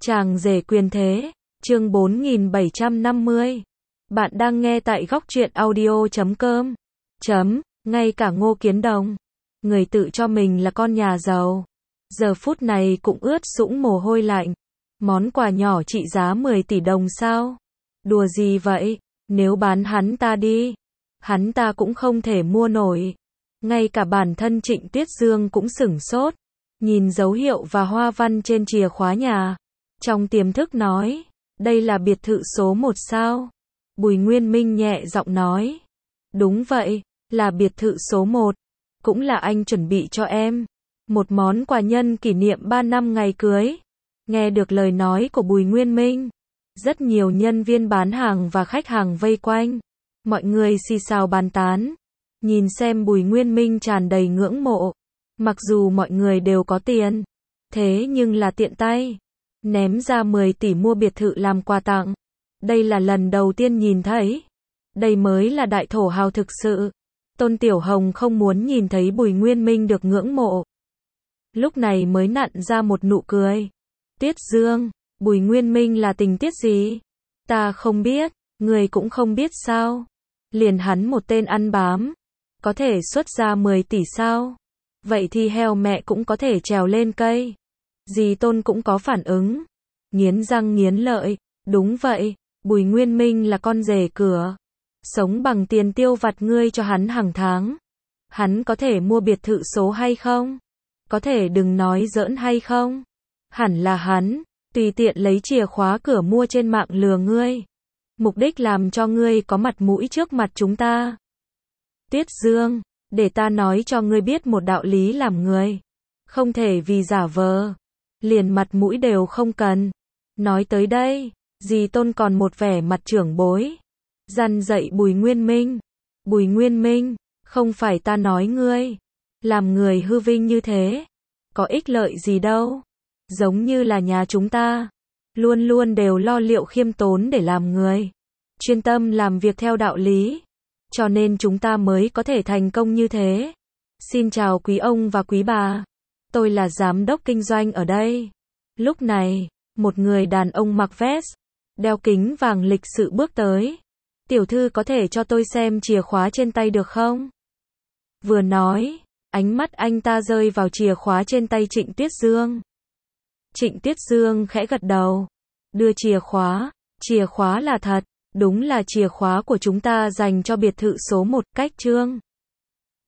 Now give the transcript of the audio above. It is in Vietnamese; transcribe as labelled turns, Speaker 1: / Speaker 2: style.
Speaker 1: Chàng rể quyền thế, chương 4750. Bạn đang nghe tại góc truyện audio.com. Ngay cả Ngô Kiến Đồng, người tự cho mình là con nhà giàu, giờ phút này cũng ướt sũng mồ hôi lạnh. Món quà nhỏ trị giá 10 tỷ đồng sao? Đùa gì vậy? Nếu bán hắn ta đi, hắn ta cũng không thể mua nổi. Ngay cả bản thân Trịnh Tuyết Dương cũng sửng sốt, nhìn dấu hiệu và hoa văn trên chìa khóa nhà. Trong tiềm thức nói, đây là biệt thự số 1 sao? Bùi Nguyên Minh nhẹ giọng nói, đúng vậy, là biệt thự số 1, cũng là anh chuẩn bị cho em. Một món quà nhân kỷ niệm 3 năm ngày cưới. Nghe được lời nói của Bùi Nguyên Minh, rất nhiều nhân viên bán hàng và khách hàng vây quanh. Mọi người xì xào bàn tán, nhìn xem Bùi Nguyên Minh tràn đầy ngưỡng mộ. Mặc dù mọi người đều có tiền, thế nhưng là tiện tay ném ra 10 tỷ mua biệt thự làm quà tặng. Đây là lần đầu tiên nhìn thấy. Đây mới là đại thổ hào thực sự. Tôn Tiểu Hồng không muốn nhìn thấy Bùi Nguyên Minh được ngưỡng mộ. Lúc này mới nặn ra một nụ cười. Tiết Dương, Bùi Nguyên Minh là tình tiết gì? Ta không biết, người cũng không biết sao? Liền hắn một tên ăn bám, có thể xuất ra 10 tỷ sao? Vậy thì heo mẹ cũng có thể trèo lên cây. Dì Tôn cũng có phản ứng, nghiến răng nghiến lợi, đúng vậy, Bùi Nguyên Minh là con rể cửa, sống bằng tiền tiêu vặt ngươi cho hắn hàng tháng. Hắn có thể mua biệt thự số hay không? Có thể đừng nói giỡn hay không? Hẳn là hắn, tùy tiện lấy chìa khóa cửa mua trên mạng lừa ngươi. Mục đích làm cho ngươi có mặt mũi trước mặt chúng ta. Tiết Dương, để ta nói cho ngươi biết một đạo lý làm người. Không thể vì giả vờ, liền mặt mũi đều không cần. Nói tới đây, dì Tôn còn một vẻ mặt trưởng bối. Dằn dạy Bùi Nguyên Minh. Bùi Nguyên Minh, không phải ta nói ngươi. Làm người hư vinh như thế, có ích lợi gì đâu. Giống như là nhà chúng ta, luôn luôn đều lo liệu khiêm tốn để làm người. Chuyên tâm làm việc theo đạo lý. Cho nên chúng ta mới có thể thành công như thế. Xin chào quý ông và quý bà. Tôi là giám đốc kinh doanh ở đây. Lúc này, một người đàn ông mặc vest, đeo kính vàng lịch sự bước tới. Tiểu thư có thể cho tôi xem chìa khóa trên tay được không? Vừa nói, ánh mắt anh ta rơi vào chìa khóa trên tay Trịnh Tuyết Dương. Trịnh Tuyết Dương khẽ gật đầu, đưa chìa khóa là thật, đúng là chìa khóa của chúng ta dành cho biệt thự số 1 cách Trương.